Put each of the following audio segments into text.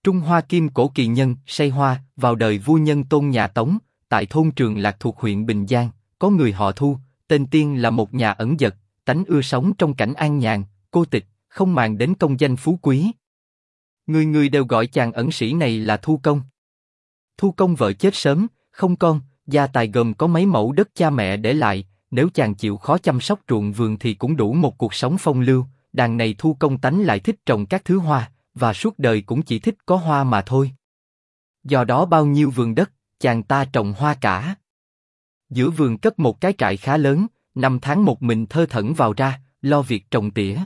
Trung Hoa Kim Cổ kỳ nhân, say hoa, vào đời vua Nhân Tôn nhà Tống, tại thôn Trường Lạc thuộc huyện Bình Giang, có người họ Thu, tên Tiên là một nhà ẩn dật, tánh ưa sống trong cảnh an nhàn, cô tịch, không màng đến công danh phú quý. Người người đều gọi chàng ẩn sĩ này là Thu Công. Thu Công vợ chết sớm, không con, gia tài gồm có mấy mẫu đất cha mẹ để lại, nếu chàng chịu khó chăm sóc ruộng vườn thì cũng đủ một cuộc sống phong lưu. Đằng này Thu Công tánh lại thích trồng các thứ hoa, và suốt đời cũng chỉ thích có hoa mà thôi. Do đó bao nhiêu vườn đất, chàng ta trồng hoa cả. Giữa vườn cất một cái trại khá lớn, 5 tháng một mình thơ thẩn vào ra, lo việc trồng tỉa.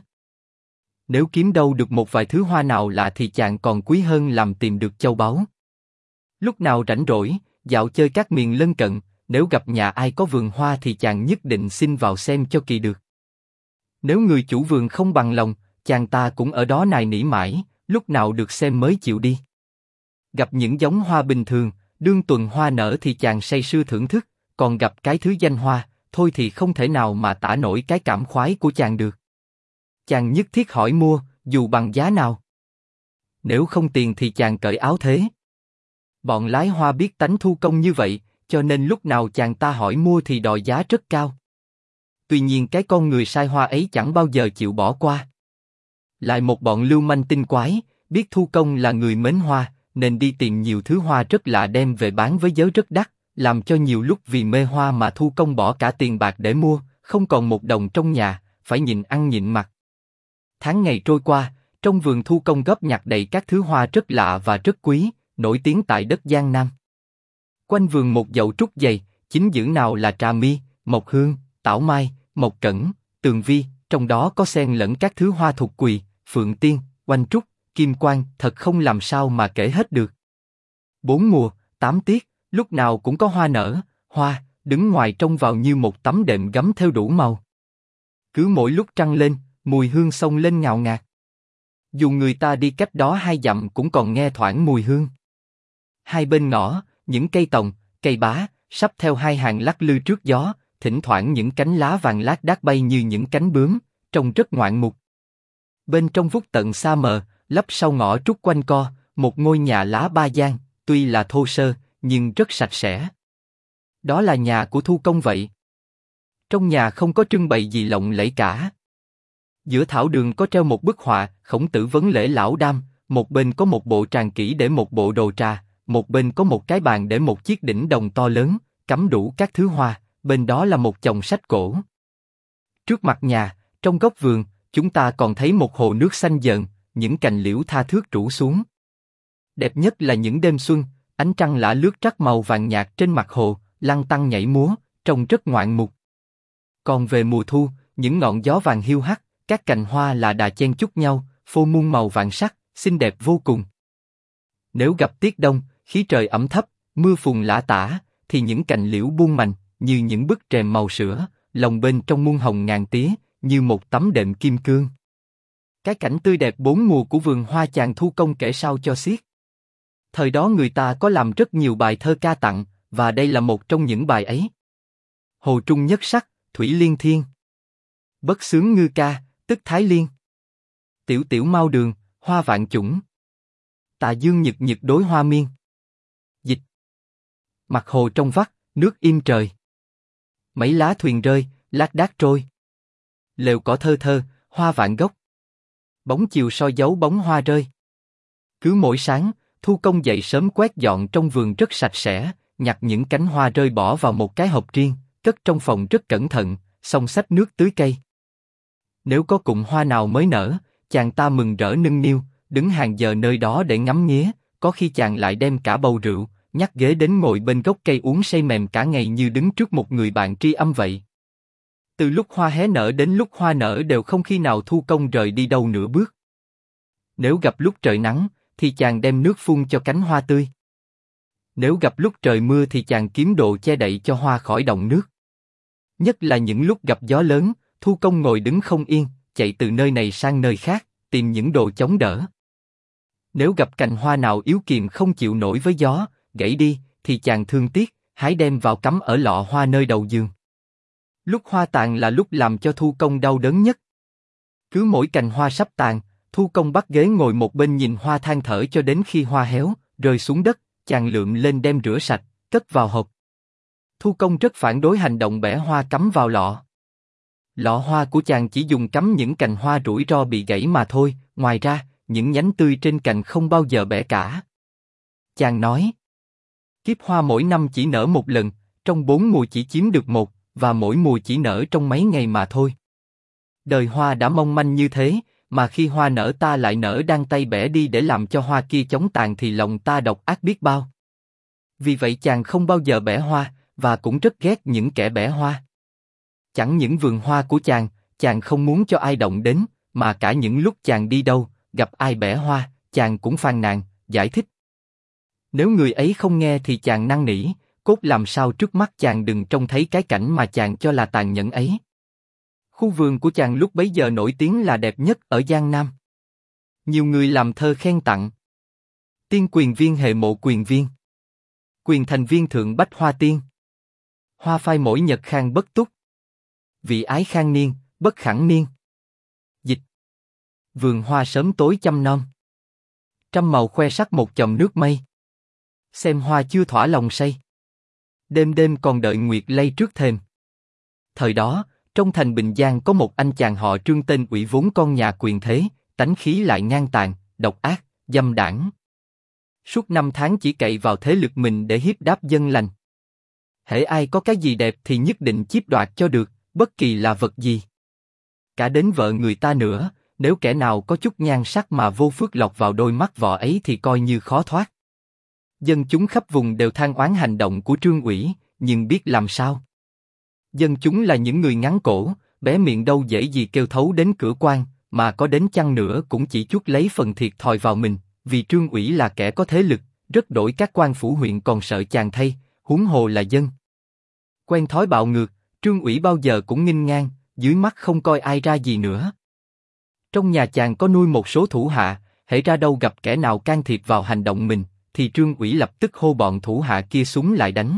Nếu kiếm đâu được một vài thứ hoa nào lạ thì chàng còn quý hơn làm tìm được châu báu. Lúc nào rảnh rỗi, dạo chơi các miền lân cận, nếu gặp nhà ai có vườn hoa thì chàng nhất định xin vào xem cho kỳ được. Nếu người chủ vườn không bằng lòng, chàng ta cũng ở đó nài nỉ mãi, lúc nào được xem mới chịu đi. Gặp những giống hoa bình thường, đương tuần hoa nở thì chàng say sưa thưởng thức, còn gặp cái thứ danh hoa, thôi thì không thể nào mà tả nổi cái cảm khoái của chàng được. Chàng nhất thiết hỏi mua, dù bằng giá nào. Nếu không tiền thì chàng cởi áo thế. Bọn lái hoa biết tánh Thu Công như vậy, cho nên lúc nào chàng ta hỏi mua thì đòi giá rất cao. Tuy nhiên cái con người sai hoa ấy chẳng bao giờ chịu bỏ qua. Lại một bọn lưu manh tinh quái, biết Thu Công là người mến hoa, nên đi tìm nhiều thứ hoa rất lạ đem về bán với giá rất đắt, làm cho nhiều lúc vì mê hoa mà Thu Công bỏ cả tiền bạc để mua, không còn một đồng trong nhà, phải nhịn ăn nhịn mặc. Tháng ngày trôi qua, trong vườn Thu Công góp nhặt đầy các thứ hoa rất lạ và rất quý, nổi tiếng tại đất Giang Nam. Quanh vườn một dậu trúc dày, chính giữa nào là trà mi, mộc hương, tảo mai, mộc cẩn, tường vi, trong đó có xen lẫn các thứ hoa thục quỳ, phượng tiên, oanh trúc, kim quan, thật không làm sao mà kể hết được. 4 mùa, 8 tiết, lúc nào cũng có hoa nở, hoa, đứng ngoài trông vào như một tấm đệm gấm theo đủ màu. Cứ mỗi lúc trăng lên, mùi hương xông lên ngào ngạt. Dù người ta đi cách đó 2 dặm cũng còn nghe thoảng mùi hương. Hai bên ngõ, những cây tòng, cây bá, sắp theo hai hàng lắc lư trước gió, thỉnh thoảng những cánh lá vàng lác đác bay như những cánh bướm, trông rất ngoạn mục. Bên trong vút tận xa mờ, lấp sau ngõ trúc quanh co, một ngôi nhà lá ba gian, tuy là thô sơ, nhưng rất sạch sẽ. Đó là nhà của Thu Công vậy. Trong nhà không có trưng bày gì lộng lẫy cả. Giữa thảo đường có treo một bức họa, Khổng Tử vấn lễ lão đam, một bên có một bộ tràng kỹ để một bộ đồ trà, một bên có một cái bàn để một chiếc đỉnh đồng to lớn, cắm đủ các thứ hoa, bên đó là một chồng sách cổ. Trước mặt nhà, trong góc vườn, chúng ta còn thấy một hồ nước xanh dợn, những cành liễu tha thướt rủ xuống. Đẹp nhất là những đêm xuân, ánh trăng lả lướt trắc màu vàng nhạt trên mặt hồ, lăn tăn nhảy múa, trông rất ngoạn mục. Còn về mùa thu, những ngọn gió vàng hiu hắt, các cành hoa là đà chen chúc nhau, phô muôn màu vàng sắc, xinh đẹp vô cùng. Nếu gặp tiết đông, khí trời ẩm thấp, mưa phùn lả tả, thì những cành liễu buông mành, như những bức rèm màu sữa, lồng bên trong muôn hồng ngàn tía, như một tấm đệm kim cương. Cái cảnh tươi đẹp 4 mùa của vườn hoa chàng Thu Công kể sao cho xiết. Thời đó người ta có làm rất nhiều bài thơ ca tặng, và đây là một trong những bài ấy. Hồ trung nhất sắc, thủy liên thiên. Bất xướng ngư ca, tức Thái Liên. Tiểu tiểu mao đường, hoa vạn chủng. Tà dương nhật nhật đối hoa miên. Dịch. Mặt hồ trong vắt, nước im trời. Mấy lá thuyền rơi, lác đác trôi. Lều cỏ thơ thơ, hoa vạn gốc. Bóng chiều soi dấu bóng hoa rơi. Cứ mỗi sáng, Thu Công dậy sớm quét dọn trong vườn rất sạch sẽ, nhặt những cánh hoa rơi bỏ vào một cái hộp riêng, cất trong phòng rất cẩn thận, xong xách nước tưới cây. Nếu có cụm hoa nào mới nở, chàng ta mừng rỡ nâng niu, đứng hàng giờ nơi đó để ngắm nghía, có khi chàng lại đem cả bầu rượu, nhắc ghế đến ngồi bên gốc cây uống say mềm cả ngày như đứng trước một người bạn tri âm vậy. Từ lúc hoa hé nở đến lúc hoa nở đều không khi nào Thu Công rời đi đâu nửa bước. Nếu gặp lúc trời nắng, thì chàng đem nước phun cho cánh hoa tươi. Nếu gặp lúc trời mưa thì chàng kiếm đồ che đậy cho hoa khỏi đọng nước. Nhất là những lúc gặp gió lớn, Thu Công ngồi đứng không yên, chạy từ nơi này sang nơi khác, tìm những đồ chống đỡ. Nếu gặp cành hoa nào yếu kiềm không chịu nổi với gió, gãy đi, thì chàng thương tiếc, hái đem vào cắm ở lọ hoa nơi đầu giường. Lúc hoa tàn là lúc làm cho Thu Công đau đớn nhất. Cứ mỗi cành hoa sắp tàn, Thu Công bắt ghế ngồi một bên nhìn hoa than thở cho đến khi hoa héo, rơi xuống đất, chàng lượm lên đem rửa sạch, cất vào hộp. Thu Công rất phản đối hành động bẻ hoa cắm vào lọ. Lọ hoa của chàng chỉ dùng cắm những cành hoa rủi ro bị gãy mà thôi, ngoài ra, những nhánh tươi trên cành không bao giờ bẻ cả. Chàng nói, kiếp hoa mỗi năm chỉ nở một lần, trong 4 mùa chỉ chiếm được một, và mỗi mùa chỉ nở trong mấy ngày mà thôi. Đời hoa đã mong manh như thế, mà khi hoa nở ta lại nở đan tay bẻ đi để làm cho hoa kia chóng tàn thì lòng ta độc ác biết bao. Vì vậy chàng không bao giờ bẻ hoa, và cũng rất ghét những kẻ bẻ hoa. Chẳng những vườn hoa của chàng không muốn cho ai động đến, mà cả những lúc chàng đi đâu, gặp ai bẻ hoa, chàng cũng phàn nàn, giải thích. Nếu người ấy không nghe thì chàng năn nỉ, cốt làm sao trước mắt chàng đừng trông thấy cái cảnh mà chàng cho là tàn nhẫn ấy. Khu vườn của chàng lúc bấy giờ nổi tiếng là đẹp nhất ở Giang Nam. Nhiều người làm thơ khen tặng. Tiên quyền viên hệ mộ quyền viên. Quyền thành viên thượng bách hoa tiên. Hoa phai mỗi nhật khang bất túc. Vị ái khang niên, bất khẳng niên. Dịch. Vườn hoa sớm tối chăm nom. Trăm màu khoe sắc một chòm nước mây. Xem hoa chưa thỏa lòng say. Đêm đêm còn đợi nguyệt lây trước thềm. Thời đó, trong thành Bình Giang có một anh chàng họ Trương tên Ủy vốn con nhà quyền thế, tánh khí lại ngang tàn, độc ác, dâm đảng. Suốt 5 tháng chỉ cậy vào thế lực mình để hiếp đáp dân lành. Hễ ai có cái gì đẹp thì nhất định chiếm đoạt cho được, bất kỳ là vật gì. Cả đến vợ người ta nữa, nếu kẻ nào có chút nhan sắc mà vô phước lọt vào đôi mắt vợ ấy thì coi như khó thoát. Dân chúng khắp vùng đều than oán hành động của Trương Ủy, nhưng biết làm sao. Dân chúng là những người ngắn cổ, bé miệng đâu dễ gì kêu thấu đến cửa quan, mà có đến chăng nữa cũng chỉ chuốc lấy phần thiệt thòi vào mình, vì Trương Ủy là kẻ có thế lực, rất đổi các quan phủ huyện còn sợ chàng thay, huống hồ là dân. Quen thói bạo ngược, Trương Ủy bao giờ cũng nghênh ngang, dưới mắt không coi ai ra gì nữa. Trong nhà chàng có nuôi một số thủ hạ, hễ ra đâu gặp kẻ nào can thiệp vào hành động mình, thì Trương Ủy lập tức hô bọn thủ hạ kia súng lại đánh.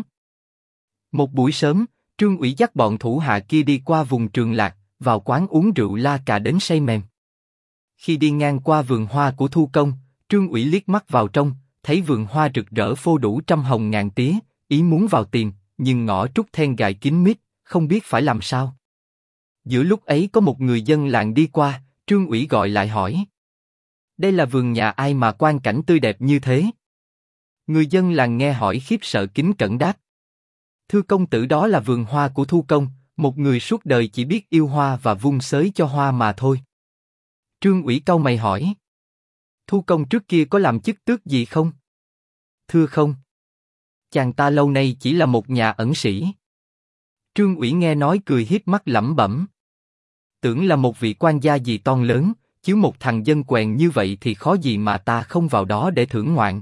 Một buổi sớm, Trương Ủy dắt bọn thủ hạ kia đi qua vùng Trường Lạc, vào quán uống rượu la cà đến say mềm. Khi đi ngang qua vườn hoa của Thu Công, Trương Ủy liếc mắt vào trong, thấy vườn hoa rực rỡ phô đủ trăm hồng ngàn tía, ý muốn vào tìm, nhưng ngõ trúc then gài kín mít, không biết phải làm sao. Giữa lúc ấy có một người dân làng đi qua, Trương Ủy gọi lại hỏi. Đây là vườn nhà ai mà quang cảnh tươi đẹp như thế? Người dân làng nghe hỏi khiếp sợ kính cẩn đáp. Thưa công tử, đó là vườn hoa của Thu Công, một người suốt đời chỉ biết yêu hoa và vung xới cho hoa mà thôi. Trương Ủy cau mày hỏi. Thu Công trước kia có làm chức tước gì không? Thưa không. Chàng ta lâu nay chỉ là một nhà ẩn sĩ. Trương Ủy nghe nói cười hiếp mắt lẩm bẩm. Tưởng là một vị quan gia gì to lớn, chứ một thằng dân quèn như vậy thì khó gì mà ta không vào đó để thưởng ngoạn.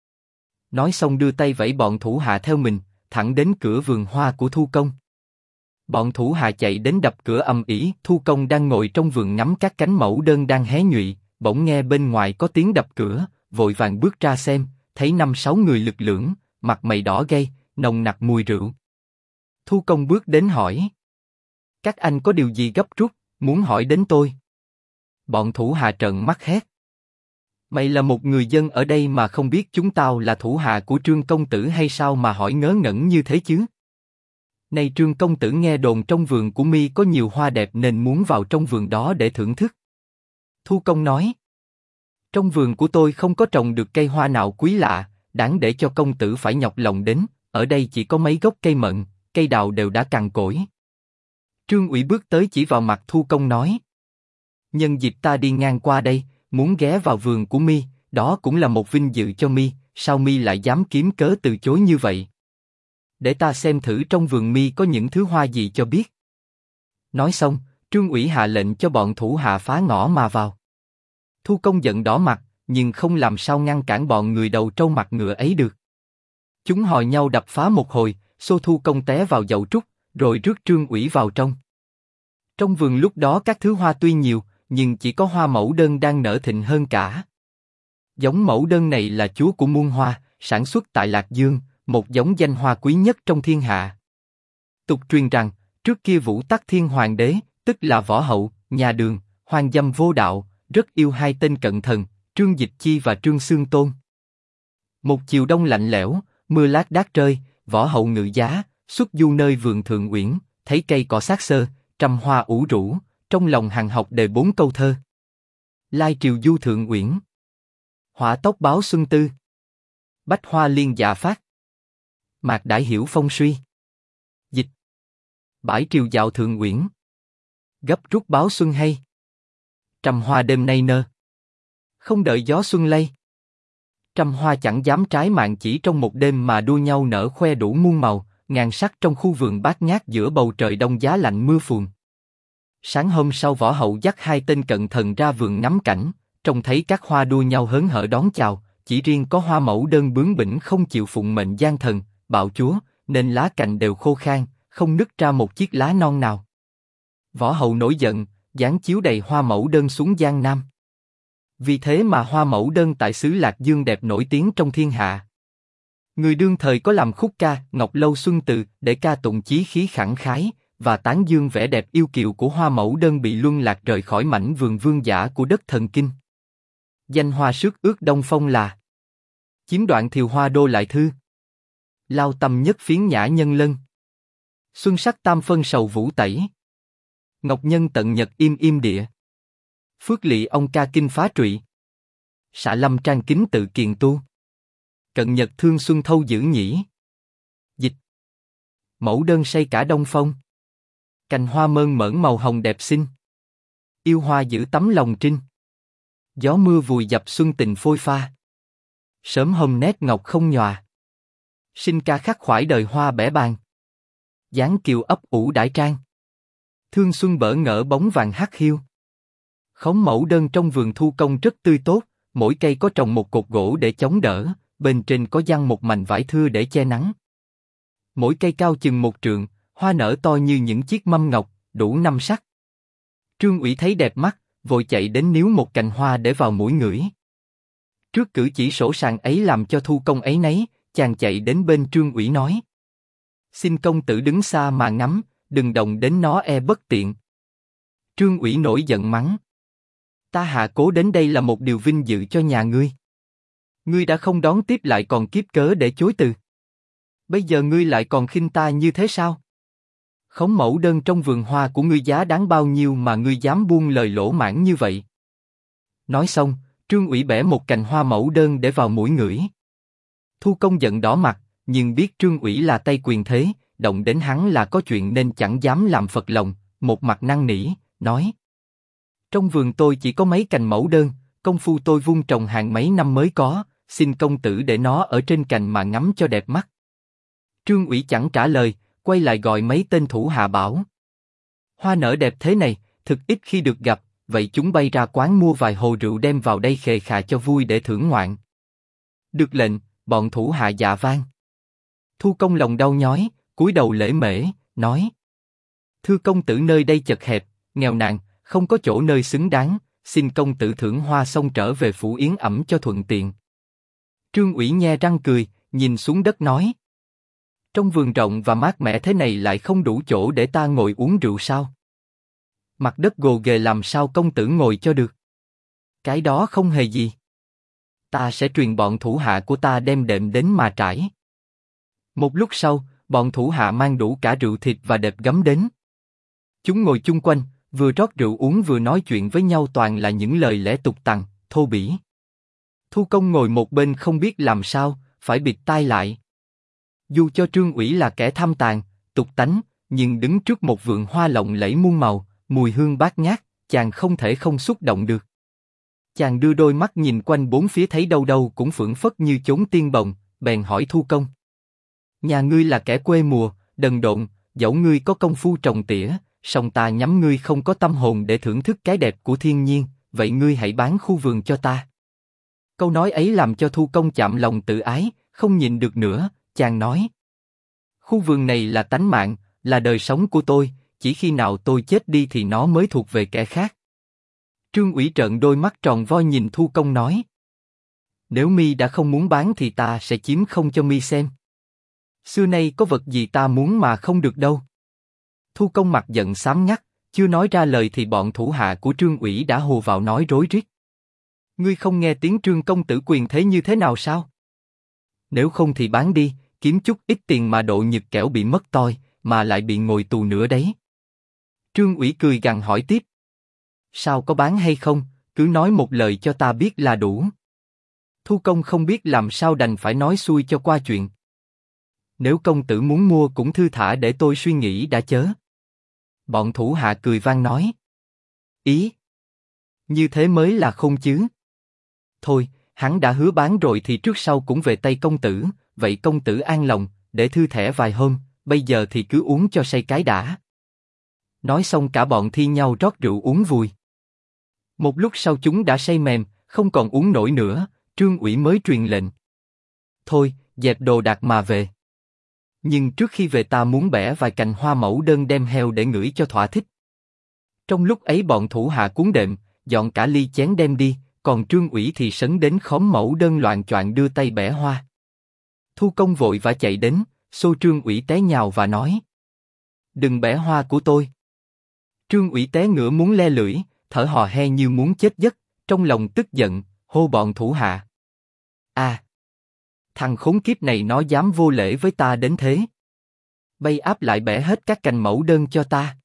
Nói xong đưa tay vẫy bọn thủ hạ theo mình, thẳng đến cửa vườn hoa của Thu Công. Bọn thủ hạ chạy đến đập cửa ầm ĩ. Thu Công đang ngồi trong vườn ngắm các cánh mẫu đơn đang hé nhụy, bỗng nghe bên ngoài có tiếng đập cửa, vội vàng bước ra xem, thấy 5-6 người lực lưỡng, mặt mày đỏ gay, nồng nặc mùi rượu. Thu Công bước đến hỏi. Các anh có điều gì gấp rút, muốn hỏi đến tôi? Bọn thủ hạ trợn mắt hét. Mày là một người dân ở đây mà không biết chúng tao là thủ hạ của Trương công tử hay sao mà hỏi ngớ ngẩn như thế chứ? Này Trương công tử, nghe đồn trong vườn của mi có nhiều hoa đẹp nên muốn vào trong vườn đó để thưởng thức. Thu Công nói. Trong vườn của tôi không có trồng được cây hoa nào quý lạ, đáng để cho công tử phải nhọc lòng đến, ở đây chỉ có mấy gốc cây mận, cây đào đều đã cằn cỗi. Trương Ủy bước tới chỉ vào mặt Thu Công nói. Nhân dịp ta đi ngang qua đây, muốn ghé vào vườn của mi, đó cũng là một vinh dự cho mi, sao mi lại dám kiếm cớ từ chối như vậy? Để ta xem thử trong vườn mi có những thứ hoa gì cho biết. Nói xong, Trương Ủy hạ lệnh cho bọn thủ hạ phá ngõ mà vào. Thu Công giận đỏ mặt, nhưng không làm sao ngăn cản bọn người đầu trâu mặt ngựa ấy được. Chúng hò nhau đập phá một hồi, xô Thu Công té vào dậu trúc, rồi rước Trương Ủy vào trong. Trong vườn lúc đó các thứ hoa tuy nhiều, nhưng chỉ có hoa mẫu đơn đang nở thịnh hơn cả. Giống mẫu đơn này là chúa của muôn hoa, sản xuất tại Lạc Dương, một giống danh hoa quý nhất trong thiên hạ. Tục truyền rằng, trước kia Vũ Tắc Thiên Hoàng đế, tức là Võ Hậu, nhà Đường, hoang dâm vô đạo, rất yêu hai tên cận thần, Trương Dịch Chi và Trương Xương Tôn. Một chiều đông lạnh lẽo, mưa lác đác rơi, võ hậu ngự giá, xuất du nơi vườn thượng uyển, thấy cây cỏ xác xơ, trăm hoa ủ rũ, trong lòng hằng học đề 4 câu thơ. Lai triều du thượng uyển, hỏa tốc báo xuân tư, bách hoa liên dạ phát, mạc đãi hiểu phong suy. Dịch: bãi triều dạo thượng uyển, gấp rút báo xuân hay, trăm hoa đêm nay nơ, không đợi gió xuân lay. Trăm hoa chẳng dám trái mạn chỉ trong một đêm mà đua nhau nở khoe đủ muôn màu, ngàn sắc trong khu vườn bát ngát giữa bầu trời đông giá lạnh mưa phùn. Sáng hôm sau võ hậu dắt hai tên cận thần ra vườn ngắm cảnh, trông thấy các hoa đua nhau hớn hở đón chào, chỉ riêng có hoa mẫu đơn bướng bỉnh không chịu phụng mệnh gian thần, bạo chúa, nên lá cành đều khô khan, không nứt ra một chiếc lá non nào. Võ hậu nổi giận, giáng chiếu đầy hoa mẫu đơn xuống Giang Nam. Vì thế mà hoa mẫu đơn tại xứ Lạc Dương đẹp nổi tiếng trong thiên hạ. Người đương thời có làm khúc ca Ngọc Lâu Xuân Từ để ca tụng chí khí khẳng khái và tán dương vẻ đẹp yêu kiều của hoa mẫu đơn bị luân lạc rời khỏi mảnh vườn vương giả của đất thần kinh. Danh hoa sước ước đông phong là chiếm đoạn thiều hoa đô lại thư, lao tâm nhất phiến nhã nhân lân, xuân sắc tam phân sầu vũ tẩy, ngọc nhân tận nhật im im địa, phước lỵ ông ca kinh phá trụy, xạ lâm trang kính tự kiền tu, cận nhật thương xuân thâu giữ nhĩ. Dịch: mẫu đơn say cả đông phong, cành hoa mơn mởn màu hồng đẹp xinh, yêu hoa giữ tấm lòng trinh, gió mưa vùi dập xuân tình phôi pha, sớm hôm nét ngọc không nhòa, sinh ca khắc khoải đời hoa bẻ bàng, dáng kiều ấp ủ đãi trang, thương xuân bỡ ngỡ bóng vàng hắc hiu. Khóm mẫu đơn trong vườn thu công rất tươi tốt, mỗi cây có trồng một cột gỗ để chống đỡ, bên trên có giăng một mảnh vải thưa để che nắng. Mỗi cây cao chừng 1 trượng, hoa nở to như những chiếc mâm ngọc, đủ 5 sắc. Trương Ủy thấy đẹp mắt, vội chạy đến níu một cành hoa để vào mũi ngửi. Trước cử chỉ sổ sàng ấy làm cho thu công ấy nấy, chàng chạy đến bên Trương Ủy nói: xin công tử đứng xa mà ngắm, đừng động đến nó e bất tiện. Trương Ủy nổi giận mắng: ta hạ cố đến đây là một điều vinh dự cho nhà ngươi. Ngươi đã không đón tiếp lại còn kiếp cớ để chối từ. Bây giờ ngươi lại còn khinh ta như thế sao? Khống mẫu đơn trong vườn hoa của ngươi giá đáng bao nhiêu mà ngươi dám buông lời lỗ mãng như vậy? Nói xong, Trương Ủy bẻ một cành hoa mẫu đơn để vào mũi ngửi. Thu công giận đỏ mặt, nhưng biết Trương Ủy là tay quyền thế, động đến hắn là có chuyện nên chẳng dám làm phật lòng, một mặt năn nỉ, nói: trong vườn tôi chỉ có mấy cành mẫu đơn, công phu tôi vun trồng hàng mấy năm mới có, xin công tử để nó ở trên cành mà ngắm cho đẹp mắt. Trương Ủy chẳng trả lời, quay lại gọi mấy tên thủ hạ bảo: hoa nở đẹp thế này, thực ít khi được gặp, vậy chúng bay ra quán mua vài hồ rượu đem vào đây khề khà cho vui để thưởng ngoạn. Được lệnh, bọn thủ hạ dạ vang. Thu công lòng đau nhói, cúi đầu lễ mễ, nói: thưa công tử nơi đây chật hẹp, nghèo nàn, không có chỗ nơi xứng đáng, xin công tử thưởng hoa xong trở về phủ Yến ẩm cho thuận tiện. Trương Ủy nhe răng cười, nhìn xuống đất nói: trong vườn rộng và mát mẻ thế này lại không đủ chỗ để ta ngồi uống rượu sao? Mặt đất gồ ghề làm sao công tử ngồi cho được? Cái đó không hề gì. Ta sẽ truyền bọn thủ hạ của ta đem đệm đến mà trải. Một lúc sau, bọn thủ hạ mang đủ cả rượu thịt và đệm gấm đến. Chúng ngồi chung quanh, vừa rót rượu uống vừa nói chuyện với nhau toàn là những lời lẽ tục tằn, thô bỉ. Thu công ngồi một bên không biết làm sao, phải bịt tai lại. Dù cho Trương Ủy là kẻ tham tàn, tục tánh, nhưng đứng trước một vườn hoa lộng lẫy muôn màu, mùi hương bát ngát, chàng không thể không xúc động được. Chàng đưa đôi mắt nhìn quanh bốn phía thấy đâu đâu cũng phảng phất như chốn tiên bồng, bèn hỏi Thu công: nhà ngươi là kẻ quê mùa, đần độn, dẫu ngươi có công phu trồng tỉa, song ta nhắm ngươi không có tâm hồn để thưởng thức cái đẹp của thiên nhiên, vậy ngươi hãy bán khu vườn cho ta. Câu nói ấy làm cho Thu công chạm lòng tự ái, không nhịn được nữa, chàng nói: khu vườn này là tánh mạng, là đời sống của tôi, chỉ khi nào tôi chết đi thì nó mới thuộc về kẻ khác. Trương Ủy trợn đôi mắt tròn vo nhìn Thu công nói: nếu mi đã không muốn bán thì ta sẽ chiếm không cho mi xem. Xưa nay có vật gì ta muốn mà không được đâu. Thu công mặt giận xám ngắt, Chưa nói ra lời thì bọn thủ hạ của Trương Ủy đã hù vào nói rối rít. Ngươi không nghe tiếng Trương công tử quyền thế như thế nào sao? Nếu không thì bán đi, kiếm chút ít tiền mà độ nhược kẻo bị mất toi, mà lại bị ngồi tù nữa đấy. Trương Ủy cười gằn hỏi tiếp. Sao có bán hay không, cứ nói một lời cho ta biết là đủ. Thu Công không biết làm sao đành phải nói xuôi cho qua chuyện. Nếu công tử muốn mua cũng thư thả để tôi suy nghĩ đã chớ. Bọn thủ hạ cười vang nói. Ý! Như thế mới là khôn chứ. Thôi, hắn đã hứa bán rồi thì trước sau cũng về tay công tử, vậy công tử an lòng, để thư thẻ vài hôm, bây giờ thì cứ uống cho say cái đã. Nói xong cả bọn thi nhau rót rượu uống vui. Một lúc sau chúng đã say mềm, không còn uống nổi nữa, Trương Ủy mới truyền lệnh. Thôi, dẹp đồ đạc mà về. Nhưng trước khi về ta muốn bẻ vài cành hoa mẫu đơn đem heo để ngửi cho thỏa thích. Trong lúc ấy bọn thủ hạ cuốn đệm, dọn cả ly chén đem đi, còn Trương Ủy thì sấn đến khóm mẫu đơn loạng choạng đưa tay bẻ hoa. Thu Công vội vã chạy đến, xô Trương Ủy té nhào và nói. Đừng bẻ hoa của tôi. Trương Ủy té ngửa muốn le lưỡi, thở hò he như muốn chết giấc, trong lòng tức giận, hô bọn thủ hạ. À! Thằng khốn kiếp này nó dám vô lễ với ta đến thế. Bay áp lại bẻ hết các cành mẫu đơn cho ta.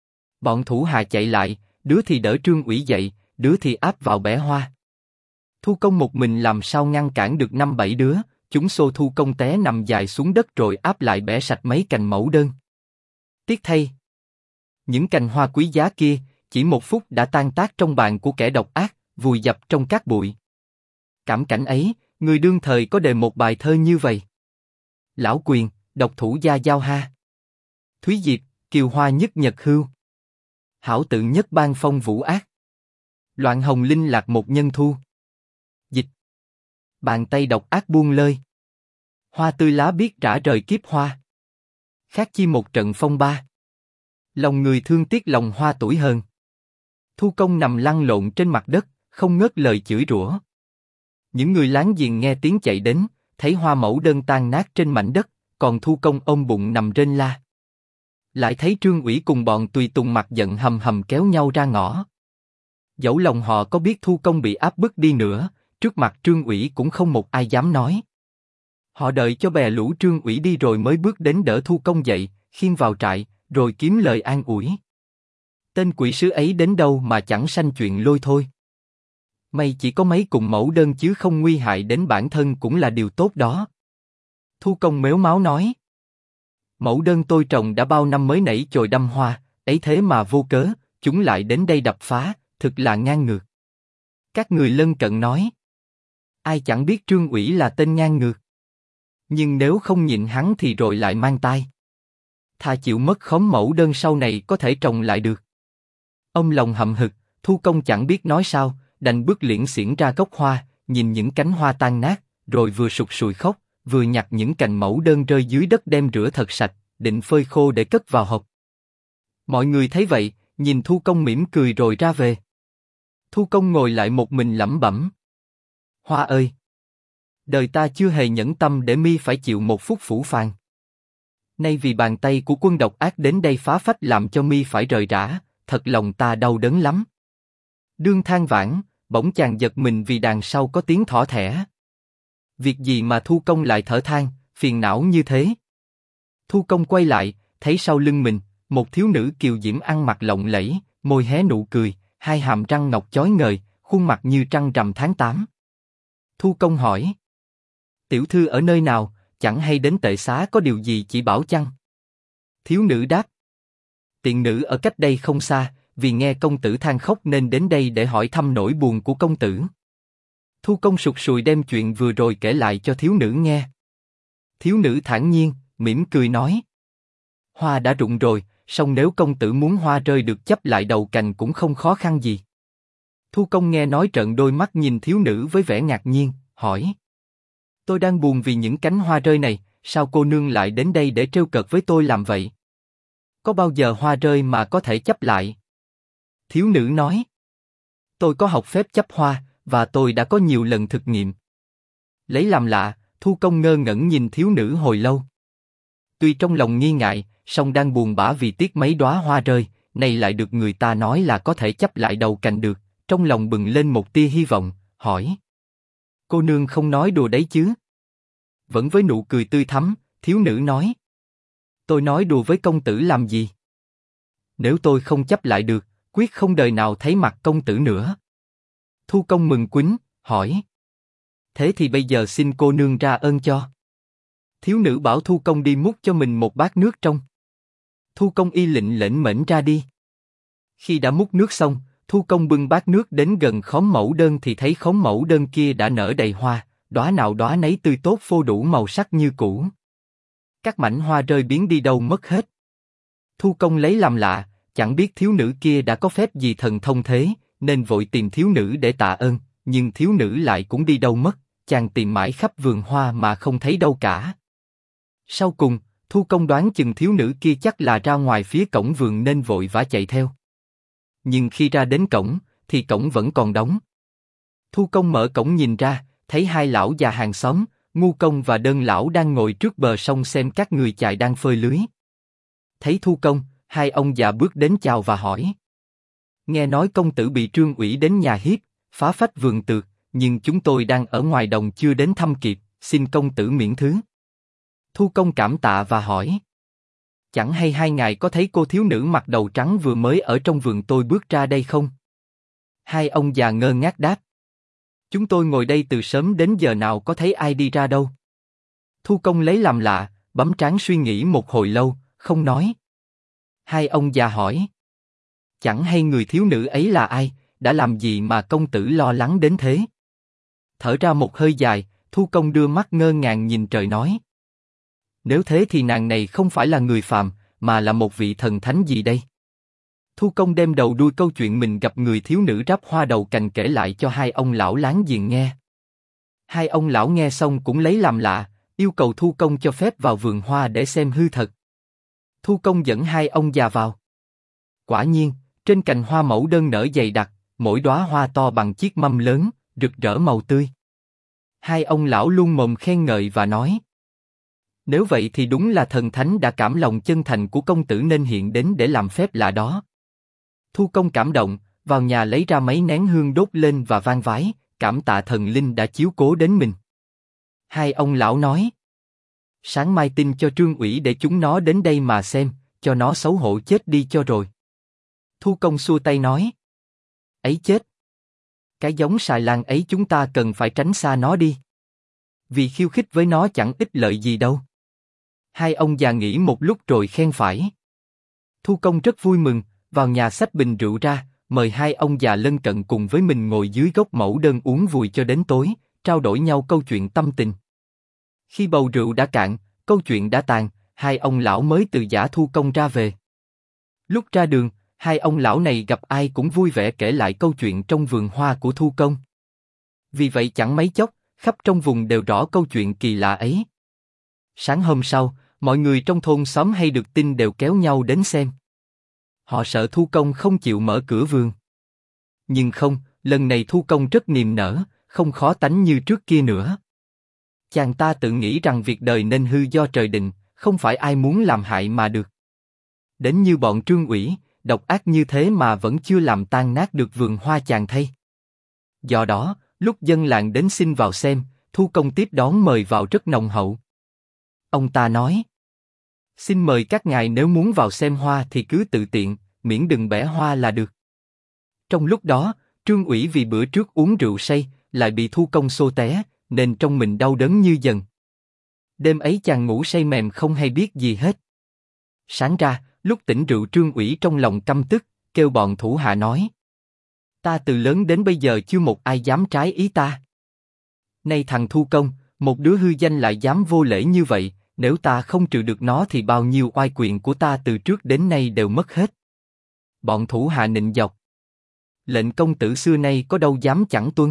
Bọn thủ hạ chạy lại, đứa thì đỡ Trương Ủy dậy, đứa thì áp vào bẻ hoa. Thu Công một mình làm sao ngăn cản được 5-7 đứa, chúng xô Thu Công té nằm dài xuống đất rồi áp lại bẻ sạch mấy cành mẫu đơn. Tiếc thay, những cành hoa quý giá kia, chỉ một phút đã tan tác trong bàn của kẻ độc ác, vùi dập trong cát bụi. Cảm cảnh ấy, người đương thời có đề một bài thơ như vậy. Lão Quyền, độc thủ gia giao ha. Thúy Diệp, kiều hoa nhất nhật hưu. Hảo tự nhất ban phong vũ ác. Loạn hồng linh lạc một nhân thu. Dịch. Bàn tay độc ác buông lơi. Hoa tươi lá biết rã rời kiếp hoa. Khác chi một trận phong ba. Lòng người thương tiếc lòng hoa tuổi hờn. Thu Công nằm lăn lộn trên mặt đất, không ngớt lời chửi rủa. Những người láng giềng nghe tiếng chạy đến, thấy hoa mẫu đơn tan nát trên mảnh đất, còn Thu Công ôm bụng nằm rên la. Lại thấy Trương Ủy cùng bọn tùy tùng mặt giận hầm hầm kéo nhau ra ngõ. Dẫu lòng họ có biết Thu Công bị áp bức đi nữa, trước mặt Trương Ủy cũng không một ai dám nói. Họ đợi cho bè lũ Trương Ủy đi rồi mới bước đến đỡ Thu Công dậy, khiêng vào trại, rồi kiếm lời an ủi. Tên quỷ sứ ấy đến đâu mà chẳng sanh chuyện lôi thôi. May chỉ có mấy cụm mẫu đơn chứ không nguy hại đến bản thân cũng là điều tốt đó. Thu Công mếu máo nói. Mẫu đơn tôi trồng đã bao năm mới nảy chồi đâm hoa, ấy thế mà vô cớ, chúng lại đến đây đập phá, thực là ngang ngược. Các người lân cận nói. Ai chẳng biết Trương Ủy là tên ngang ngược. Nhưng nếu không nhịn hắn thì rồi lại mang tai. Thà chịu mất khóm mẫu đơn sau này có thể trồng lại được. Ông lòng hậm hực, Thu Công chẳng biết nói sao, đành bước liễn xiển ra gốc hoa, nhìn những cánh hoa tan nát, rồi vừa sụt sùi khóc, vừa nhặt những cành mẫu đơn rơi dưới đất đem rửa thật sạch, định phơi khô để cất vào hộp. Mọi người thấy vậy, nhìn Thu Công mỉm cười rồi ra về. Thu Công ngồi lại một mình lẩm bẩm. Hoa ơi! Đời ta chưa hề nhẫn tâm để mi phải chịu một phút phũ phàng. Nay vì bàn tay của quân độc ác đến đây phá phách làm cho mi phải rời rã, thật lòng ta đau đớn lắm. Đương than vãn, bỗng chàng giật mình vì đằng sau có tiếng thỏ thẻ. Việc gì mà Thu Công lại thở than, phiền não như thế? Thu Công quay lại, thấy sau lưng mình, một thiếu nữ kiều diễm ăn mặc lộng lẫy, môi hé nụ cười, hai hàm răng ngọc chói ngời, khuôn mặt như trăng rằm tháng 8. Thu Công hỏi. Tiểu thư ở nơi nào, chẳng hay đến tệ xá có điều gì chỉ bảo chăng? Thiếu nữ đáp. Tiện nữ ở cách đây không xa, vì nghe công tử than khóc nên đến đây để hỏi thăm nỗi buồn của công tử. Thu Công sụt sùi đem chuyện vừa rồi kể lại cho thiếu nữ nghe. Thiếu nữ thản nhiên, mỉm cười nói. Hoa đã rụng rồi, song nếu công tử muốn hoa rơi được chấp lại đầu cành cũng không khó khăn gì. Thu Công nghe nói trợn đôi mắt nhìn thiếu nữ với vẻ ngạc nhiên, hỏi. Tôi đang buồn vì những cánh hoa rơi này, sao cô nương lại đến đây để trêu cợt với tôi làm vậy? Có bao giờ hoa rơi mà có thể chấp lại? Thiếu nữ nói. Tôi có học phép chấp hoa, và tôi đã có nhiều lần thực nghiệm. Lấy làm lạ, Thu Công ngơ ngẩn nhìn thiếu nữ hồi lâu. Tuy trong lòng nghi ngại, song đang buồn bã vì tiếc mấy đóa hoa rơi, nay lại được người ta nói là có thể chấp lại đầu cành được, trong lòng bừng lên một tia hy vọng, hỏi. Cô nương không nói đùa đấy chứ? Vẫn với nụ cười tươi thắm, thiếu nữ nói. Tôi nói đùa với công tử làm gì? Nếu tôi không chấp lại được, quyết không đời nào thấy mặt công tử nữa. Thu Công mừng quýnh, hỏi. Thế thì bây giờ xin cô nương ra ơn cho. Thiếu nữ bảo Thu Công đi múc cho mình một bát nước trong. Thu Công y lệnh lệnh mệnh ra đi. Khi đã múc nước xong, Thu Công bưng bát nước đến gần khóm mẫu đơn thì thấy khóm mẫu đơn kia đã nở đầy hoa, đóa nào đóa nấy tươi tốt phô đủ màu sắc như cũ. Các mảnh hoa rơi biến đi đâu mất hết. Thu Công lấy làm lạ, chẳng biết thiếu nữ kia đã có phép gì thần thông thế, nên vội tìm thiếu nữ để tạ ơn, nhưng thiếu nữ lại cũng đi đâu mất, chàng tìm mãi khắp vườn hoa mà không thấy đâu cả. Sau cùng, Thu Công đoán chừng thiếu nữ kia chắc là ra ngoài phía cổng vườn nên vội vã chạy theo. Nhưng khi ra đến cổng, thì cổng vẫn còn đóng. Thu Công mở cổng nhìn ra, thấy hai lão già hàng xóm, Ngu Công và Đơn lão đang ngồi trước bờ sông xem các người chài đang phơi lưới. Thấy Thu Công, hai ông già bước đến chào và hỏi. Nghe nói công tử bị Trương Ủy đến nhà hiếp, phá phách vườn tược, nhưng chúng tôi đang ở ngoài đồng chưa đến thăm kịp, xin công tử miễn thứ. Thu Công cảm tạ và hỏi. Chẳng hay hai ngài có thấy cô thiếu nữ mặc đầu trắng vừa mới ở trong vườn tôi bước ra đây không? Hai ông già ngơ ngác đáp. Chúng tôi ngồi đây từ sớm đến giờ nào có thấy ai đi ra đâu. Thu Công lấy làm lạ, bấm trán suy nghĩ một hồi lâu, không nói. Hai ông già hỏi. Chẳng hay người thiếu nữ ấy là ai, đã làm gì mà công tử lo lắng đến thế? Thở ra một hơi dài, Thu Công đưa mắt ngơ ngàng nhìn trời nói. Nếu thế thì nàng này không phải là người phàm, mà là một vị thần thánh gì đây? Thu Công đem đầu đuôi câu chuyện mình gặp người thiếu nữ ráp hoa đầu cành kể lại cho hai ông lão láng giềng nghe. Hai ông lão nghe xong cũng lấy làm lạ, yêu cầu Thu Công cho phép vào vườn hoa để xem hư thật. Thu Công dẫn hai ông già vào. Quả nhiên, trên cành hoa mẫu đơn nở dày đặc, mỗi đóa hoa to bằng chiếc mâm lớn, rực rỡ màu tươi. Hai ông lão luôn mồm khen ngợi và nói. Nếu vậy thì đúng là thần thánh đã cảm lòng chân thành của công tử nên hiện đến để làm phép lạ đó. Thu Công cảm động, vào nhà lấy ra mấy nén hương đốt lên và vang vái, cảm tạ thần linh đã chiếu cố đến mình. Hai ông lão nói. Sáng mai tin cho Trương Ủy để chúng nó đến đây mà xem, cho nó xấu hổ chết đi cho rồi. Thu Công xua tay nói. Ấy chết! Cái giống xài lang ấy chúng ta cần phải tránh xa nó đi. Vì khiêu khích với nó chẳng ích lợi gì đâu. Hai ông già nghĩ một lúc rồi khen phải. Thu Công rất vui mừng, vào nhà xách bình rượu ra, mời hai ông già lân cận cùng với mình ngồi dưới gốc mẫu đơn uống vùi cho đến tối, trao đổi nhau câu chuyện tâm tình. Khi bầu rượu đã cạn, câu chuyện đã tàn, hai ông lão mới từ giã Thu Công ra về. Lúc ra đường, hai ông lão này gặp ai cũng vui vẻ kể lại câu chuyện trong vườn hoa của Thu Công. Vì vậy chẳng mấy chốc, khắp trong vùng đều rõ câu chuyện kỳ lạ ấy. Sáng hôm sau, mọi người trong thôn xóm hay được tin đều kéo nhau đến xem. Họ sợ Thu Công không chịu mở cửa vườn. Nhưng không, lần này Thu Công rất niềm nở, không khó tánh như trước kia nữa. Chàng ta tự nghĩ rằng việc đời nên hư do trời định, không phải ai muốn làm hại mà được. Đến như bọn Trương Ủy, độc ác như thế mà vẫn chưa làm tan nát được vườn hoa chàng thay. Do đó, lúc dân làng đến xin vào xem, Thu Công tiếp đón mời vào rất nồng hậu. Ông ta nói. Xin mời các ngài nếu muốn vào xem hoa thì cứ tự tiện, miễn đừng bẻ hoa là được. Trong lúc đó, Trương Ủy vì bữa trước uống rượu say, lại bị Thu Công xô té, nên trong mình đau đớn như dần. Đêm ấy chàng ngủ say mềm không hay biết gì hết. Sáng ra, lúc tỉnh rượu Trương Ủy trong lòng căm tức, kêu bọn thủ hạ nói. Ta từ lớn đến bây giờ chưa một ai dám trái ý ta. Nay thằng Thu Công, một đứa hư danh lại dám vô lễ như vậy, nếu ta không trừ được nó thì bao nhiêu oai quyền của ta từ trước đến nay đều mất hết. Bọn thủ hạ nịnh dọc. Lệnh công tử xưa nay có đâu dám chẳng tuân.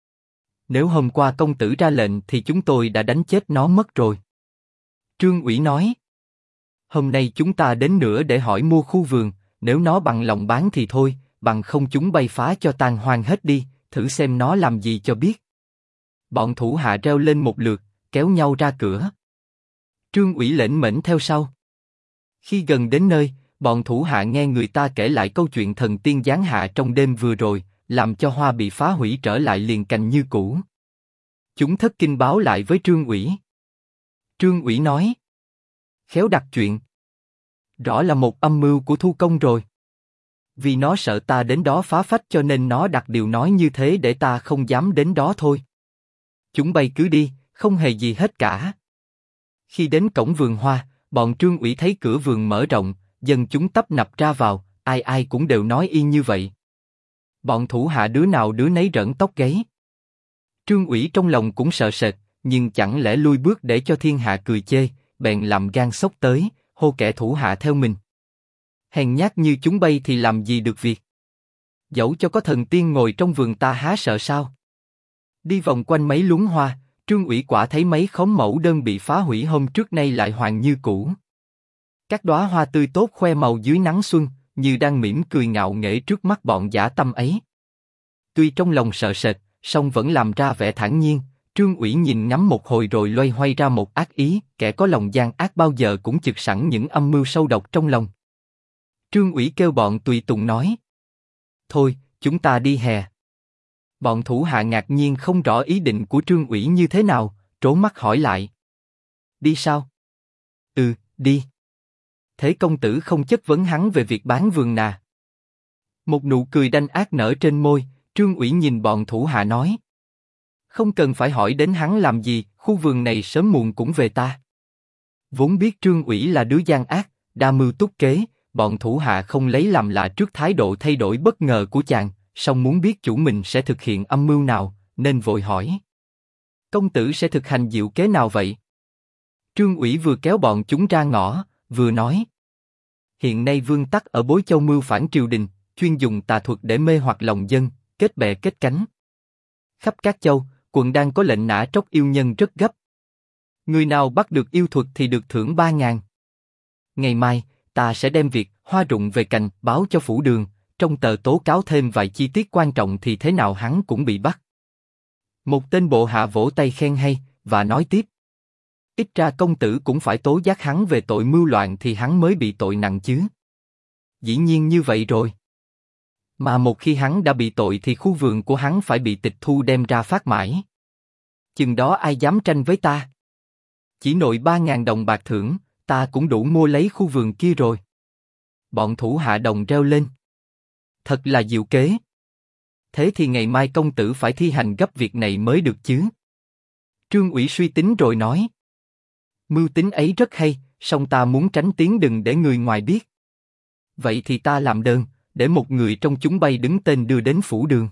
Nếu hôm qua công tử ra lệnh thì chúng tôi đã đánh chết nó mất rồi. Trương Ủy nói. Hôm nay chúng ta đến nữa để hỏi mua khu vườn, nếu nó bằng lòng bán thì thôi, bằng không chúng bay phá cho tan hoang hết đi, thử xem nó làm gì cho biết. Bọn thủ hạ reo lên một lượt, kéo nhau ra cửa. Trương Ủy lệnh mệnh theo sau. Khi gần đến nơi, Bọn thủ hạ nghe người ta kể lại câu chuyện thần tiên giáng hạ trong đêm vừa rồi, làm cho hoa bị phá hủy trở lại liền cành như cũ. Chúng thất kinh báo lại với Trương Ủy. Trương Ủy nói: khéo đặt chuyện. Rõ là một âm mưu của Thu Công rồi. Vì nó sợ ta đến đó phá phách cho nên nó đặt điều nói như thế để ta không dám đến đó thôi. Chúng bay cứ đi, không hề gì hết cả. Khi đến cổng vườn hoa, bọn Trương Ủy thấy cửa vườn mở rộng, dân chúng tấp nập ra vào, ai ai cũng đều nói y như vậy. Bọn thủ hạ đứa nào đứa nấy rợn tóc gáy. Trương Ủy trong lòng cũng sợ sệt, nhưng chẳng lẽ lui bước để cho thiên hạ cười chê, bèn làm gan xốc tới, hô kẻ thủ hạ theo mình. Hèn nhát như chúng bay thì làm gì được việc. Dẫu cho có thần tiên ngồi trong vườn ta há sợ sao. Đi vòng quanh mấy luống hoa, Trương Ủy quả thấy mấy khóm mẫu đơn bị phá hủy hôm trước nay lại hoàng như cũ. Các đóa hoa tươi tốt khoe màu dưới nắng xuân, như đang mỉm cười ngạo nghễ trước mắt bọn dã tâm ấy. Tuy trong lòng sợ sệt, song vẫn làm ra vẻ thản nhiên. Trương Ủy nhìn ngắm một hồi rồi loay hoay ra một ác ý, kẻ có lòng gian ác bao giờ cũng chực sẵn những âm mưu sâu độc trong lòng. Trương Ủy kêu bọn tùy tùng nói: thôi, chúng ta đi hè. Bọn thủ hạ ngạc nhiên không rõ ý định của Trương Ủy như thế nào, trố mắt hỏi lại: đi sao? Đi. Thế công tử không chất vấn hắn về việc bán vườn nà? Một nụ cười đanh ác nở trên môi, Trương Ủy nhìn bọn thủ hạ nói: không cần phải hỏi đến hắn làm gì, khu vườn này sớm muộn cũng về ta. Vốn biết Trương Ủy là đứa gian ác, đa mưu túc kế, bọn thủ hạ không lấy làm lạ trước thái độ thay đổi bất ngờ của chàng, song muốn biết chủ mình sẽ thực hiện âm mưu nào, nên vội hỏi: công tử sẽ thực hành diệu kế nào vậy? Trương Ủy vừa kéo bọn chúng ra ngõ, vừa nói: hiện nay Vương Tắc ở Bối Châu mưu phản triều đình, chuyên dùng tà thuật để mê hoặc lòng dân, kết bè kết cánh. Khắp các châu, quận đang có lệnh nã tróc yêu nhân rất gấp. Người nào bắt được yêu thuật thì được thưởng 3.000. Ngày mai, ta sẽ đem việc hoa rụng về cành báo cho phủ đường, trong tờ tố cáo thêm vài chi tiết quan trọng thì thế nào hắn cũng bị bắt. Một tên bộ hạ vỗ tay khen hay, và nói tiếp: ít ra công tử cũng phải tố giác hắn về tội mưu loạn thì hắn mới bị tội nặng chứ. Dĩ nhiên như vậy rồi. Mà một khi hắn đã bị tội thì khu vườn của hắn phải bị tịch thu đem ra phát mãi. Chừng đó ai dám tranh với ta? Chỉ nội 3.000 đồng bạc thưởng, ta cũng đủ mua lấy khu vườn kia rồi. Bọn thủ hạ đồng reo lên: thật là diệu kế. Thế thì ngày mai công tử phải thi hành gấp việc này mới được chứ. Trương Ủy suy tính rồi nói: mưu tính ấy rất hay, song ta muốn tránh tiếng đừng để người ngoài biết. Vậy thì ta làm đơn, để một người trong chúng bay đứng tên đưa đến phủ đường.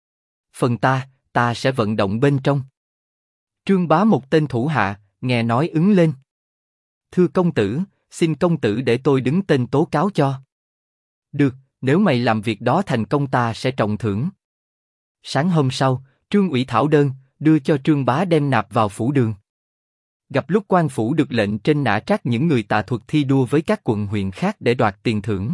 Phần ta sẽ vận động bên trong. Trương Bá một tên thủ hạ, nghe nói ứng lên: thưa công tử, xin công tử để tôi đứng tên tố cáo cho. Được, nếu mày làm việc đó thành công ta sẽ trọng thưởng. Sáng hôm sau, Trương Ủy thảo đơn, đưa cho Trương Bá đem nạp vào phủ đường. Gặp lúc quan phủ được lệnh trên nã trách những người tà thuật thi đua với các quận huyện khác để đoạt tiền thưởng.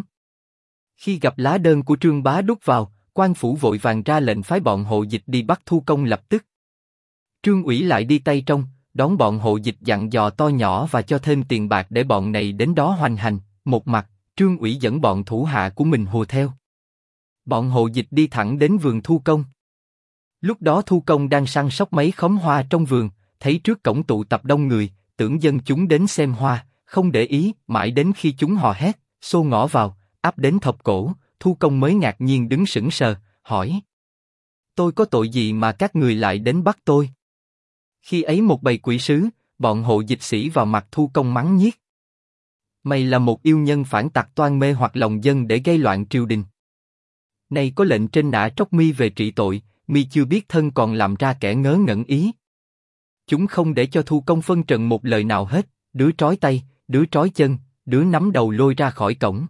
Khi gặp lá đơn của Trương Bá đút vào, quan phủ vội vàng ra lệnh phái bọn hộ dịch đi bắt Thu Công lập tức. Trương Ủy lại đi tay trong, đón bọn hộ dịch dặn dò to nhỏ và cho thêm tiền bạc để bọn này đến đó hoành hành. Một mặt, Trương Ủy dẫn bọn thủ hạ của mình hùa theo. Bọn hộ dịch đi thẳng đến vườn Thu Công. Lúc đó Thu Công đang săn sóc mấy khóm hoa trong vườn, thấy trước cổng tụ tập đông người, tưởng dân chúng đến xem hoa, không để ý, mãi đến khi chúng hò hét, xô ngõ vào, áp đến thọc cổ, Thu Công mới ngạc nhiên đứng sững sờ, hỏi: tôi có tội gì mà các người lại đến bắt tôi? Khi ấy một bầy quỷ sứ, bọn hộ dịch sĩ vào mặt Thu Công mắng nhiếc: mày là một yêu nhân phản tặc toan mê hoặc lòng dân để gây loạn triều đình. Nay có lệnh trên nã tróc mi về trị tội, mi chưa biết thân còn làm ra kẻ ngớ ngẩn ý. Chúng không để cho Thu Công phân trần một lời nào hết, đứa trói tay, đứa trói chân, đứa nắm đầu lôi ra khỏi cổng.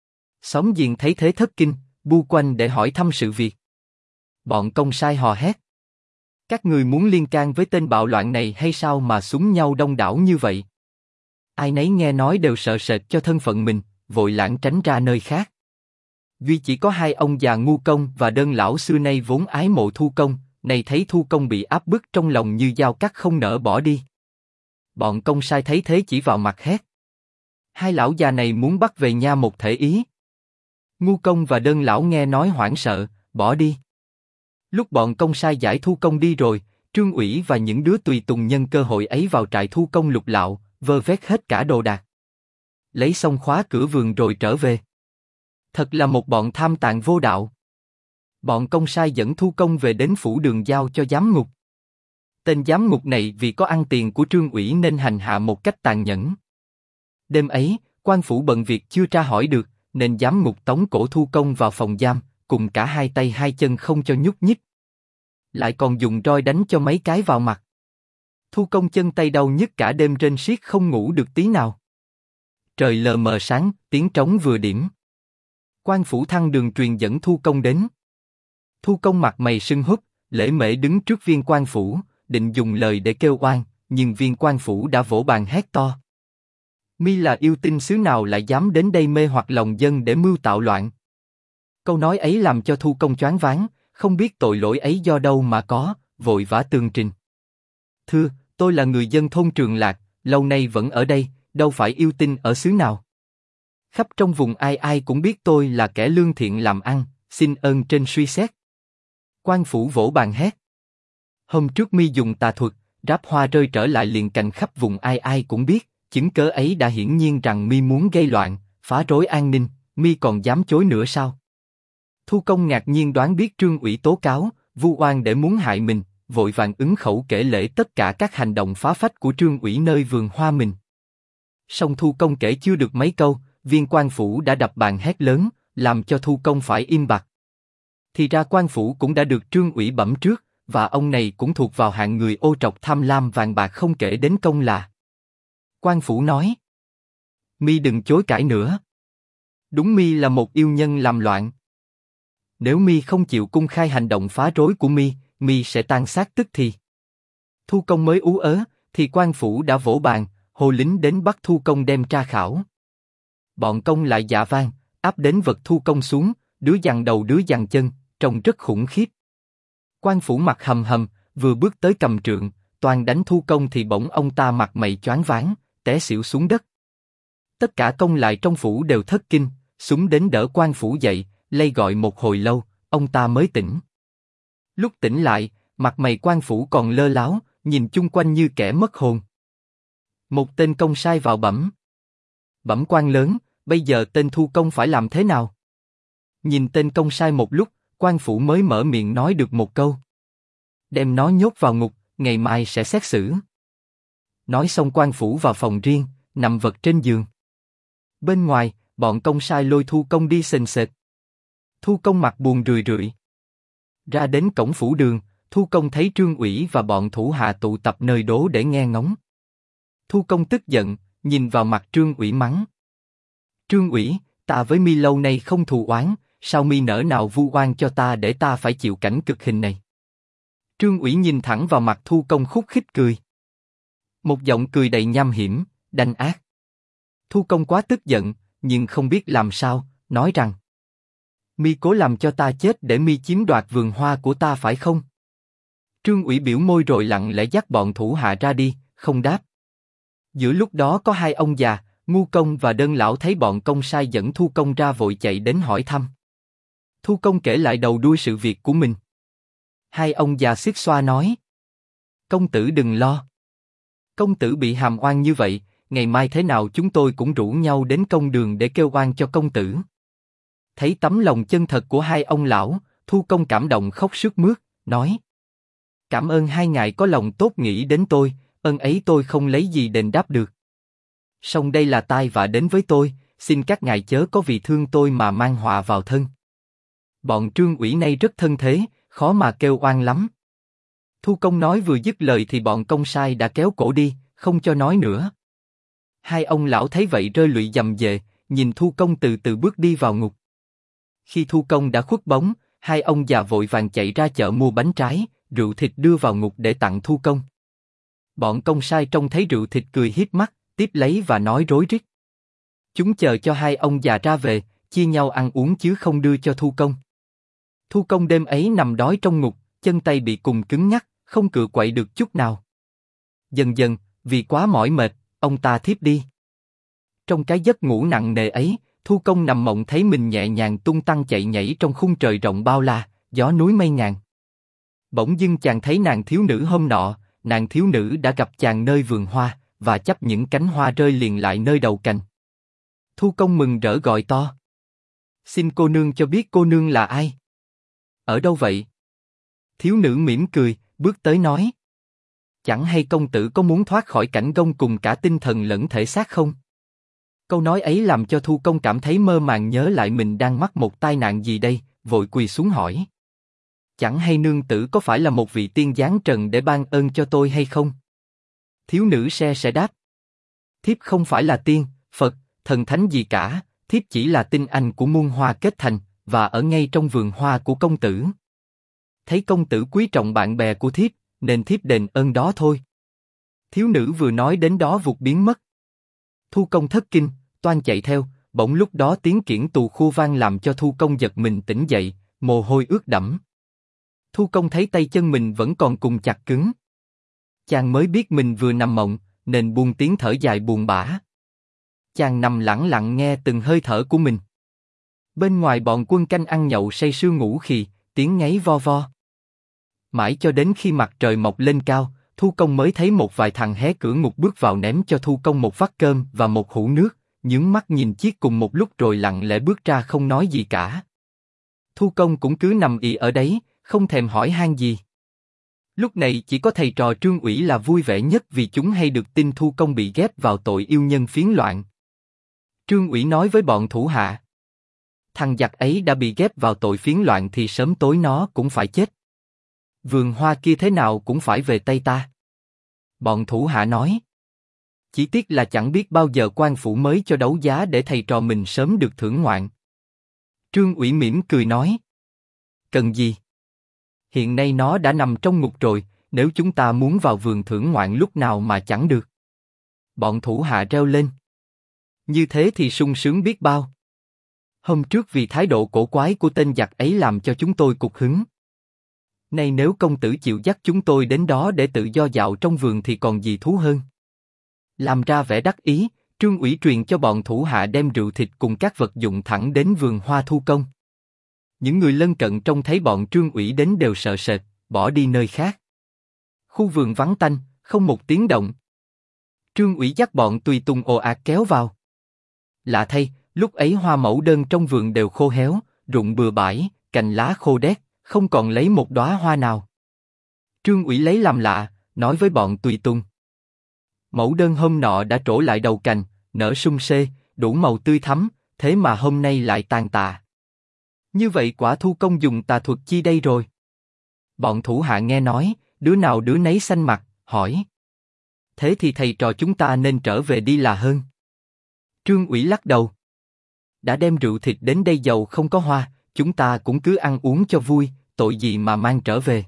Xóm giềng thấy thế thất kinh, bu quanh để hỏi thăm sự việc. Bọn công sai hò hét: các người muốn liên can với tên bạo loạn này hay sao mà súng nhau đông đảo như vậy? Ai nấy nghe nói đều sợ sệt cho thân phận mình, vội lảng tránh ra nơi khác. Duy chỉ có hai ông già Ngu Công và Đơn lão xưa nay vốn ái mộ Thu Công, này thấy Thu Công bị áp bức trong lòng như dao cắt không nỡ bỏ đi. Bọn công sai thấy thế chỉ vào mặt hét: Hai lão già này muốn bắt về nha một thể ý. Ngu Công và Đơn lão nghe nói hoảng sợ, bỏ đi. Lúc bọn công sai giải Thu Công đi rồi, Trương Ủy và những đứa tùy tùng nhân cơ hội ấy vào trại Thu Công lục lạo, vơ vét hết cả đồ đạc. Lấy xong khóa cửa vườn rồi trở về. Thật là một bọn tham tạng vô đạo. Bọn công sai dẫn Thu Công về đến phủ Đường giao cho giám ngục. Tên giám ngục này vì có ăn tiền của Trương Ủy nên hành hạ một cách tàn nhẫn. Đêm ấy, quan phủ bận việc chưa tra hỏi được, nên giám ngục tống cổ Thu Công vào phòng giam, cùng cả hai tay hai chân không cho nhúc nhích. Lại còn dùng roi đánh cho mấy cái vào mặt. Thu Công chân tay đau nhức cả đêm rên riết không ngủ được tí nào. Trời lờ mờ sáng, tiếng trống vừa điểm. Quan phủ Thăng Đường truyền dẫn Thu Công đến. Thu Công mặt mày sưng húp, lễ mễ đứng trước viên quan phủ, định dùng lời để kêu oan, nhưng viên quan phủ đã vỗ bàn hét to. Mi là yêu tinh xứ nào lại dám đến đây mê hoặc lòng dân để mưu tạo loạn? Câu nói ấy làm cho Thu Công choáng váng, không biết tội lỗi ấy do đâu mà có, vội vã tường trình. Thưa, tôi là người dân thôn Trường Lạc, lâu nay vẫn ở đây, đâu phải yêu tinh ở xứ nào. Khắp trong vùng ai ai cũng biết tôi là kẻ lương thiện làm ăn, xin ơn trên suy xét. Quan phủ vỗ bàn hét. Hôm trước mi dùng tà thuật, ráp hoa rơi trở lại liền cành khắp vùng ai ai cũng biết, chứng cớ ấy đã hiển nhiên rằng mi muốn gây loạn, phá rối an ninh, mi còn dám chối nữa sao? Thu Công ngạc nhiên đoán biết Trương Ủy tố cáo, vu oan để muốn hại mình, vội vàng ứng khẩu kể lể tất cả các hành động phá phách của Trương Ủy nơi vườn hoa mình. Song Thu Công kể chưa được mấy câu, viên quan phủ đã đập bàn hét lớn, làm cho Thu Công phải im bặt. Thì ra quan phủ cũng đã được Trương Ủy bẩm trước, và ông này cũng thuộc vào hạng người ô trọc tham lam vàng bạc không kể đến công là. Quan phủ nói, mi đừng chối cãi nữa. Đúng mi là một yêu nhân làm loạn. Nếu mi không chịu cung khai hành động phá rối của mi sẽ tan xác tức thì. Thu Công mới ú ớ, thì quan phủ đã vỗ bàn, hồ lính đến bắt Thu Công đem tra khảo. Bọn công lại dạ vang, áp đến vật Thu Công xuống, đứa giằng đầu đứa giằng chân, trông rất khủng khiếp. Quan phủ mặt hầm hầm, vừa bước tới cầm trượng, toàn đánh Thu Công thì bỗng ông ta mặt mày choáng váng, té xỉu xuống đất. Tất cả công lại trong phủ đều thất kinh, súng đến đỡ quan phủ dậy, lay gọi một hồi lâu, ông ta mới tỉnh. Lúc tỉnh lại, mặt mày quan phủ còn lơ láo, nhìn chung quanh như kẻ mất hồn. Một tên công sai vào bẩm. Bẩm quan lớn, bây giờ tên Thu Công phải làm thế nào? Nhìn tên công sai một lúc, quan phủ mới mở miệng nói được một câu. Đem nó nhốt vào ngục, ngày mai sẽ xét xử. Nói xong quan phủ vào phòng riêng, nằm vật trên giường. Bên ngoài, bọn công sai lôi Thu Công đi sền sệt. Thu Công mặt buồn rười rượi. Ra đến cổng phủ Đường, Thu Công thấy Trương Ủy và bọn thủ hạ tụ tập nơi đó để nghe ngóng. Thu Công tức giận, nhìn vào mặt Trương Ủy mắng. Trương Ủy, ta với mi lâu nay không thù oán, sao mi nỡ nào vu oan cho ta để ta phải chịu cảnh cực hình này? Trương Ủy nhìn thẳng vào mặt Thu Công khúc khích cười. Một giọng cười đầy nham hiểm, đanh ác. Thu Công quá tức giận, nhưng không biết làm sao, nói rằng: Mi cố làm cho ta chết để mi chiếm đoạt vườn hoa của ta phải không? Trương Ủy biểu môi rồi lặng lẽ dắt bọn thủ hạ ra đi, không đáp. Giữa lúc đó có hai ông già, Ngu Công và Đơn lão thấy bọn công sai dẫn Thu Công ra vội chạy đến hỏi thăm. Thu Công kể lại đầu đuôi sự việc của mình. Hai ông già xiết xoa nói: Công tử đừng lo. Công tử bị hàm oan như vậy, ngày mai thế nào chúng tôi cũng rủ nhau đến công đường để kêu oan cho công tử. Thấy tấm lòng chân thật của hai ông lão, Thu Công cảm động khóc sướt mướt, nói: Cảm ơn hai ngài có lòng tốt nghĩ đến tôi, ơn ấy tôi không lấy gì đền đáp được. Song đây là tai vạ đến với tôi, xin các ngài chớ có vì thương tôi mà mang họa vào thân. Bọn Trương Ủy nay rất thân thế, khó mà kêu oan lắm. Thu Công nói vừa dứt lời thì bọn công sai đã kéo cổ đi, không cho nói nữa. Hai ông lão thấy vậy rơi lụy dầm về, nhìn Thu Công từ từ bước đi vào ngục. Khi Thu Công đã khuất bóng, hai ông già vội vàng chạy ra chợ mua bánh trái, rượu thịt đưa vào ngục để tặng Thu Công. Bọn công sai trông thấy rượu thịt cười hiếp mắt, tiếp lấy và nói rối rít. Chúng chờ cho hai ông già ra về, chia nhau ăn uống chứ không đưa cho Thu Công. Thu Công đêm ấy nằm đói trong ngục, chân tay bị cùng cứng nhắc, không cựa quậy được chút nào. Dần dần, vì quá mỏi mệt, ông ta thiếp đi. Trong cái giấc ngủ nặng nề ấy, Thu Công nằm mộng thấy mình nhẹ nhàng tung tăng chạy nhảy trong khung trời rộng bao la, gió núi mây ngàn. Bỗng dưng chàng thấy nàng thiếu nữ hôm nọ, nàng thiếu nữ đã gặp chàng nơi vườn hoa, và chấp những cánh hoa rơi liền lại nơi đầu cành. Thu Công mừng rỡ gọi to: "Xin cô nương cho biết cô nương là ai? Ở đâu vậy?" Thiếu nữ mỉm cười, bước tới nói: "Chẳng hay công tử có muốn thoát khỏi cảnh gông cùng cả tinh thần lẫn thể xác không?" Câu nói ấy làm cho Thu Công cảm thấy mơ màng, nhớ lại mình đang mắc một tai nạn gì đây, vội quỳ xuống hỏi: "Chẳng hay nương tử có phải là một vị tiên giáng trần để ban ơn cho tôi hay không?" Thiếu nữ sẽ đáp: "Thiếp không phải là tiên, Phật, thần thánh gì cả, thiếp chỉ là tinh anh của muôn hoa kết thành, và ở ngay trong vườn hoa của công tử. Thấy công tử quý trọng bạn bè của thiếp, nên thiếp đền ơn đó thôi." Thiếu nữ vừa nói đến đó vụt biến mất. Thu Công thất kinh, toan chạy theo, bỗng lúc đó tiếng kiển tù khua vang làm cho Thu Công giật mình tỉnh dậy, mồ hôi ướt đẫm. Thu Công thấy tay chân mình vẫn còn cùng chặt cứng. Chàng mới biết mình vừa nằm mộng, nên buông tiếng thở dài buồn bã. Chàng nằm lẳng lặng nghe từng hơi thở của mình. Bên ngoài bọn quân canh ăn nhậu say sưa ngủ khì, tiếng ngáy vo vo. Mãi cho đến khi mặt trời mọc lên cao, Thu Công mới thấy một vài thằng hé cửa ngục bước vào ném cho Thu Công một vắt cơm và một hũ nước, nhướng mắt nhìn chiếc cùng một lúc rồi lặng lẽ bước ra không nói gì cả. Thu Công cũng cứ nằm ì ở đấy, không thèm hỏi han gì. Lúc này chỉ có thầy trò Trương Ủy là vui vẻ nhất vì chúng hay được tin Thu Công bị ghép vào tội yêu nhân phiến loạn. Trương Ủy nói với bọn thủ hạ: "Thằng giặc ấy đã bị ghép vào tội phiến loạn thì sớm tối nó cũng phải chết. Vườn hoa kia thế nào cũng phải về tay ta." Bọn thủ hạ nói: "Chỉ tiếc là chẳng biết bao giờ quan phủ mới cho đấu giá để thầy trò mình sớm được thưởng ngoạn." Trương Ủy mỉm cười nói: "Cần gì? Hiện nay nó đã nằm trong ngục rồi, nếu chúng ta muốn vào vườn thưởng ngoạn lúc nào mà chẳng được." Bọn thủ hạ reo lên: "Như thế thì sung sướng biết bao. Hôm trước vì thái độ cổ quái của tên giặc ấy làm cho chúng tôi cục hứng. Nay nếu công tử chịu dắt chúng tôi đến đó để tự do dạo trong vườn thì còn gì thú hơn." Làm ra vẻ đắc ý, Trương Ủy truyền cho bọn thủ hạ đem rượu thịt cùng các vật dụng thẳng đến vườn hoa Thu Công. Những người lân cận trông thấy bọn Trương Ủy đến đều sợ sệt, bỏ đi nơi khác. Khu vườn vắng tanh, không một tiếng động. Trương Ủy dắt bọn tùy tùng ồ ạt kéo vào. Lạ thay, lúc ấy hoa mẫu đơn trong vườn đều khô héo, rụng bừa bãi, cành lá khô đét, không còn lấy một đóa hoa nào. Trương Ủy lấy làm lạ, nói với bọn tùy tùng: "Mẫu đơn hôm nọ đã trổ lại đầu cành, nở sum xê, đủ màu tươi thắm, thế mà hôm nay lại tàn tạ. Như vậy quả Thu Công dùng tà thuật chi đây rồi?" Bọn thủ hạ nghe nói, đứa nào đứa nấy xanh mặt, hỏi: "Thế thì thầy trò chúng ta nên trở về đi là hơn." Trương Ủy lắc đầu: "Đã đem rượu thịt đến đây dầu không có hoa, chúng ta cũng cứ ăn uống cho vui, tội gì mà mang trở về."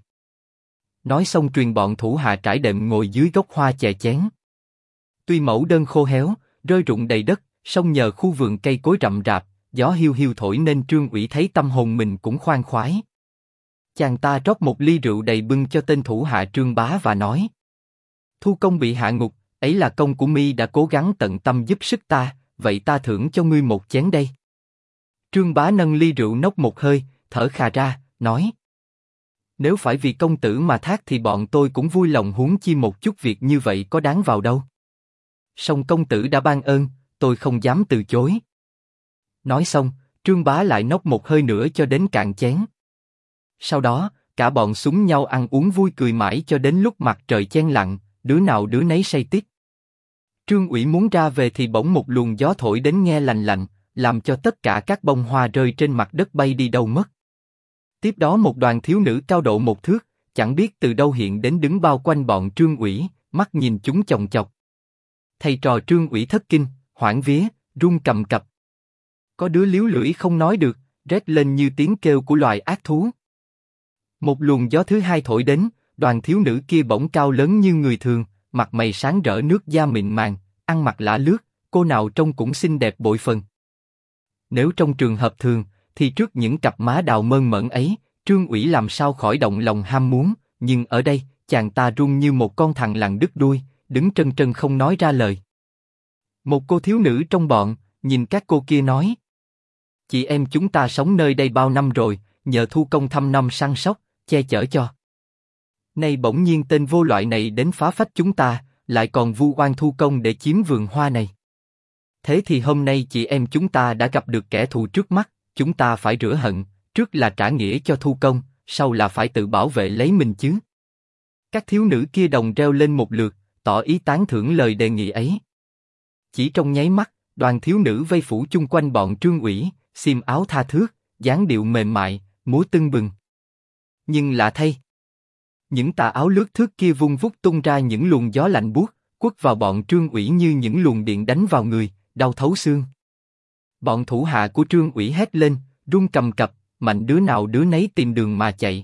Nói xong truyền bọn thủ hạ trải đệm ngồi dưới gốc hoa chè chén. Tuy mẫu đơn khô héo, rơi rụng đầy đất, song nhờ khu vườn cây cối rậm rạp, gió hiu hiu thổi nên Trương Ủy thấy tâm hồn mình cũng khoan khoái. Chàng ta rót một ly rượu đầy bưng cho tên thủ hạ Trương Bá và nói: "Thu Công bị hạ ngục, ấy là công của mi đã cố gắng tận tâm giúp sức ta, vậy ta thưởng cho ngươi một chén đây." Trương Bá nâng ly rượu nốc một hơi, thở khà ra, nói: "Nếu phải vì công tử mà thác thì bọn tôi cũng vui lòng, huống chi một chút việc như vậy có đáng vào đâu. Song công tử đã ban ơn, tôi không dám từ chối." Nói xong, Trương Bá lại nốc một hơi nữa cho đến cạn chén. Sau đó, cả bọn xúm nhau ăn uống vui cười mãi cho đến lúc mặt trời cheng lặng, đứa nào đứa nấy say tít. Trương Ủy muốn ra về thì bỗng một luồng gió thổi đến nghe lành lạnh, làm cho tất cả các bông hoa rơi trên mặt đất bay đi đâu mất. Tiếp đó một đoàn thiếu nữ cao độ một thước, chẳng biết từ đâu hiện đến đứng bao quanh bọn Trương Ủy, mắt nhìn chúng chòng chọc. Thầy trò Trương Ủy thất kinh, hoảng vía, run cầm cập. Có đứa líu lưỡi không nói được, rét lên như tiếng kêu của loài ác thú. Một luồng gió thứ hai thổi đến, đoàn thiếu nữ kia bỗng cao lớn như người thường, mặt mày sáng rỡ, nước da mịn màng, ăn mặc lả lướt, cô nào trông cũng xinh đẹp bội phần. Nếu trong trường hợp thường, thì trước những cặp má đào mơn mởn ấy, Trương Ủy làm sao khỏi động lòng ham muốn, nhưng ở đây, chàng ta run như một con thằn lằn đứt đuôi, đứng trân trân không nói ra lời. Một cô thiếu nữ trong bọn, nhìn các cô kia nói. Chị em chúng ta sống nơi đây bao năm rồi, nhờ Thu Công thăm nom săn sóc, che chở cho. Nay bỗng nhiên tên vô loại này đến phá phách chúng ta, lại còn vu oan Thu Công để chiếm vườn hoa này. Thế thì hôm nay chị em chúng ta đã gặp được kẻ thù trước mắt, chúng ta phải rửa hận, trước là trả nghĩa cho Thu Công, sau là phải tự bảo vệ lấy mình chứ. Các thiếu nữ kia đồng reo lên một lượt, tỏ ý tán thưởng lời đề nghị ấy. Chỉ trong nháy mắt, đoàn thiếu nữ vây phủ chung quanh bọn Trương Ủy, xiêm áo tha thướt, dáng điệu mềm mại, múa tưng bừng. Nhưng lạ thay, những tà áo lướt thướt kia vung vút tung ra những luồng gió lạnh buốt, quất vào bọn Trương Ủy như những luồng điện đánh vào người, đau thấu xương. Bọn thủ hạ của Trương Ủy hét lên, run cầm cập, mạnh đứa nào đứa nấy tìm đường mà chạy.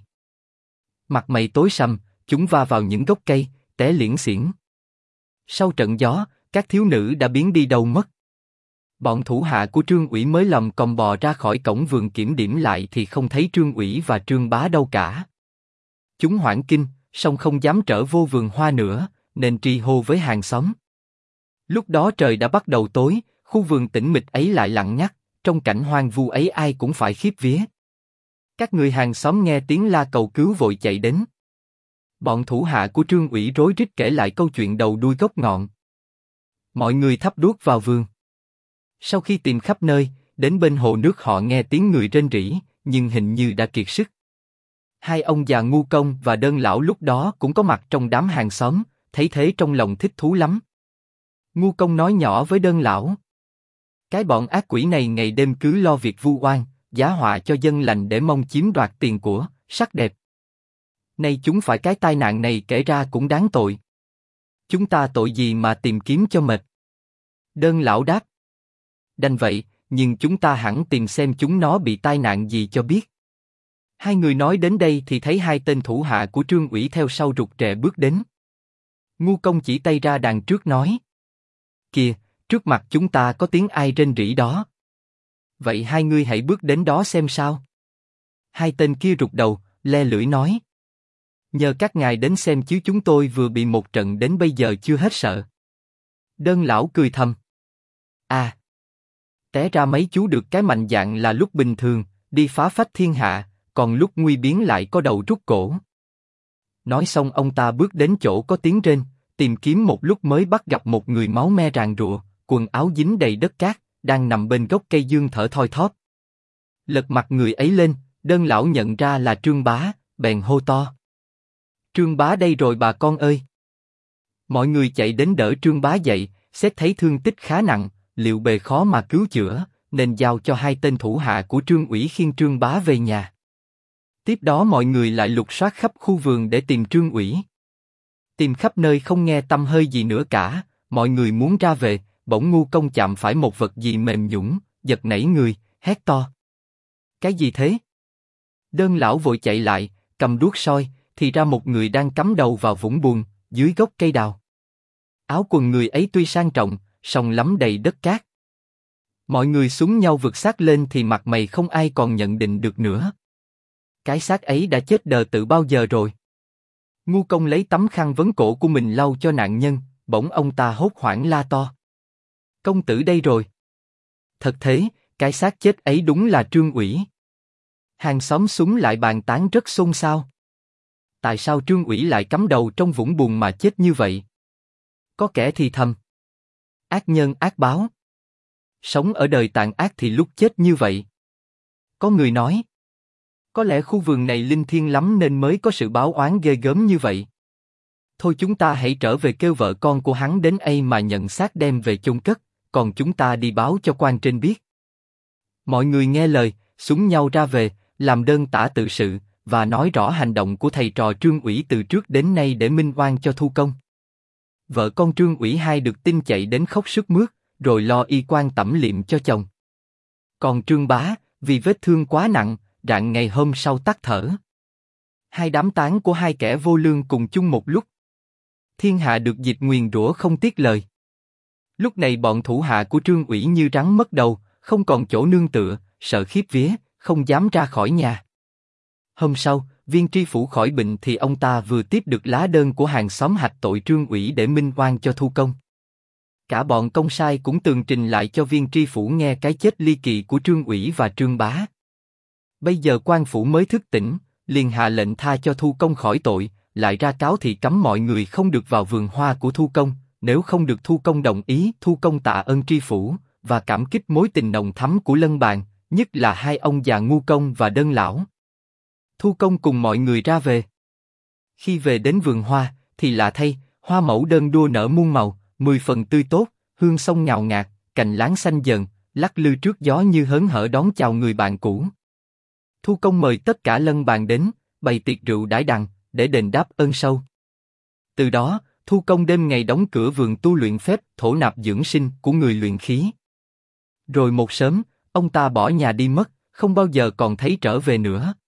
Mặt mày tối sầm, chúng va vào những gốc cây, té liễn xiển. Sau trận gió, các thiếu nữ đã biến đi đâu mất. Bọn thủ hạ của Trương Ủy mới lầm còng bò ra khỏi cổng vườn kiểm điểm lại thì không thấy Trương Ủy và Trương Bá đâu cả. Chúng hoảng kinh, song không dám trở vô vườn hoa nữa, nên tri hô với hàng xóm. Lúc đó trời đã bắt đầu tối, khu vườn tĩnh mịch ấy lại lặng ngắt, trong cảnh hoang vu ấy ai cũng phải khiếp vía. Các người hàng xóm nghe tiếng la cầu cứu vội chạy đến. Bọn thủ hạ của Trương Ủy rối rít kể lại câu chuyện đầu đuôi gốc ngọn. Mọi người thắp đuốc vào vườn. Sau khi tìm khắp nơi, đến bên hồ nước họ nghe tiếng người rên rỉ, nhưng hình như đã kiệt sức. Hai ông già Ngu Công và Đơn Lão lúc đó cũng có mặt trong đám hàng xóm, thấy thế trong lòng thích thú lắm. Ngu Công nói nhỏ với Đơn Lão. Cái bọn ác quỷ này ngày đêm cứ lo việc vu oan, giá họa cho dân lành để mong chiếm đoạt tiền của, sắc đẹp. Nay chúng phải cái tai nạn này kể ra cũng đáng tội. Chúng ta tội gì mà tìm kiếm cho mệt? Đơn Lão đáp. Đành vậy, nhưng chúng ta hẳn tìm xem chúng nó bị tai nạn gì cho biết. Hai người nói đến đây thì thấy hai tên thủ hạ của Trương Ủy theo sau rụt rè bước đến. Ngu Công chỉ tay ra đằng trước nói. Kìa, trước mặt chúng ta có tiếng ai rên rỉ đó. Vậy hai ngươi hãy bước đến đó xem sao. Hai tên kia rụt đầu, le lưỡi nói. Nhờ các ngài đến xem chứ chúng tôi vừa bị một trận đến bây giờ chưa hết sợ. Đơn Lão cười thầm. À, té ra mấy chú được cái mạnh dạn là lúc bình thường, đi phá phách thiên hạ, còn lúc nguy biến lại có đầu rút cổ. Nói xong ông ta bước đến chỗ có tiếng rên, tìm kiếm một lúc mới bắt gặp một người máu me ràn rụa, quần áo dính đầy đất cát, đang nằm bên gốc cây dương thở thoi thóp. Lật mặt người ấy lên, Đơn Lão nhận ra là Trương Bá, bèn hô to. Trương Bá đây rồi bà con ơi! Mọi người chạy đến đỡ Trương Bá dậy, xét thấy thương tích khá nặng, liệu bề khó mà cứu chữa, nên giao cho hai tên thủ hạ của Trương Ủy khiêng Trương Bá về nhà. Tiếp đó mọi người lại lục soát khắp khu vườn để tìm Trương Ủy. Tìm khắp nơi không nghe tăm hơi gì nữa cả, mọi người muốn ra về, bỗng Ngu Công chạm phải một vật gì mềm nhũn, giật nảy người, hét to. Cái gì thế? Đơn Lão vội chạy lại, cầm đuốc soi, thì ra một người đang cắm đầu vào vũng bùn, dưới gốc cây đào. Áo quần người ấy tuy sang trọng, song lắm đầy đất cát. Mọi người súng nhau vượt xác lên thì mặt mày không ai còn nhận định được nữa. Cái xác ấy đã chết đờ từ bao giờ rồi. Ngu Công lấy tấm khăn vấn cổ của mình lau cho nạn nhân, bỗng ông ta hốt hoảng la to. Công tử đây rồi. Thật thế, cái xác chết ấy đúng là Trương Ủy. Hàng xóm súng lại bàn tán rất xôn xao. Tại sao Trương Ủy lại cắm đầu trong vũng bùn mà chết như vậy? Có kẻ thì thầm. Ác nhân ác báo. Sống ở đời tàn ác thì lúc chết như vậy. Có người nói. Có lẽ khu vườn này linh thiêng lắm nên mới có sự báo oán ghê gớm như vậy. Thôi chúng ta hãy trở về kêu vợ con của hắn đến đây mà nhận xác đem về chôn cất, còn chúng ta đi báo cho quan trên biết. Mọi người nghe lời, xúm nhau ra về, làm đơn tả tự sự, và nói rõ hành động của thầy trò Trương Ủy từ trước đến nay để minh oan cho Thu Công. Vợ con Trương Ủy hai được tin chạy đến khóc sướt mướt, rồi lo y quan tẩm liệm cho chồng. Còn Trương Bá, vì vết thương quá nặng, rạng ngày hôm sau tắt thở. Hai đám táng của hai kẻ vô lương cùng chung một lúc. Thiên hạ được dịch nguyền rủa không tiếc lời. Lúc này bọn thủ hạ của Trương Ủy như rắn mất đầu, không còn chỗ nương tựa, sợ khiếp vía, không dám ra khỏi nhà. Hôm sau, Viên tri phủ khỏi bệnh thì ông ta vừa tiếp được lá đơn của hàng xóm hạch tội Trương Ủy để minh oan cho Thu Công. Cả bọn công sai cũng tường trình lại cho viên tri phủ nghe cái chết ly kỳ của Trương Ủy và Trương Bá. Bây giờ quan phủ mới thức tỉnh, liền hạ lệnh tha cho Thu Công khỏi tội, lại ra cáo thị cấm mọi người không được vào vườn hoa của Thu Công, nếu không được Thu Công đồng ý. Thu Công tạ ơn tri phủ và cảm kích mối tình nồng thắm của Lân Bàn, nhất là hai ông già Ngu Công và Đơn Lão. Thu Công cùng mọi người ra về. Khi về đến vườn hoa, thì lạ thay, hoa mẫu đơn đua nở muôn màu, 10 phần tươi tốt, hương sông ngào ngạt, cành láng xanh dần, lắc lư trước gió như hớn hở đón chào người bạn cũ. Thu Công mời tất cả Lân Bàn đến, bày tiệc rượu đãi đằng, để đền đáp ơn sâu. Từ đó, Thu Công đêm ngày đóng cửa vườn tu luyện phép thổ nạp dưỡng sinh của người luyện khí. Rồi một sớm, ông ta bỏ nhà đi mất, không bao giờ còn thấy trở về nữa.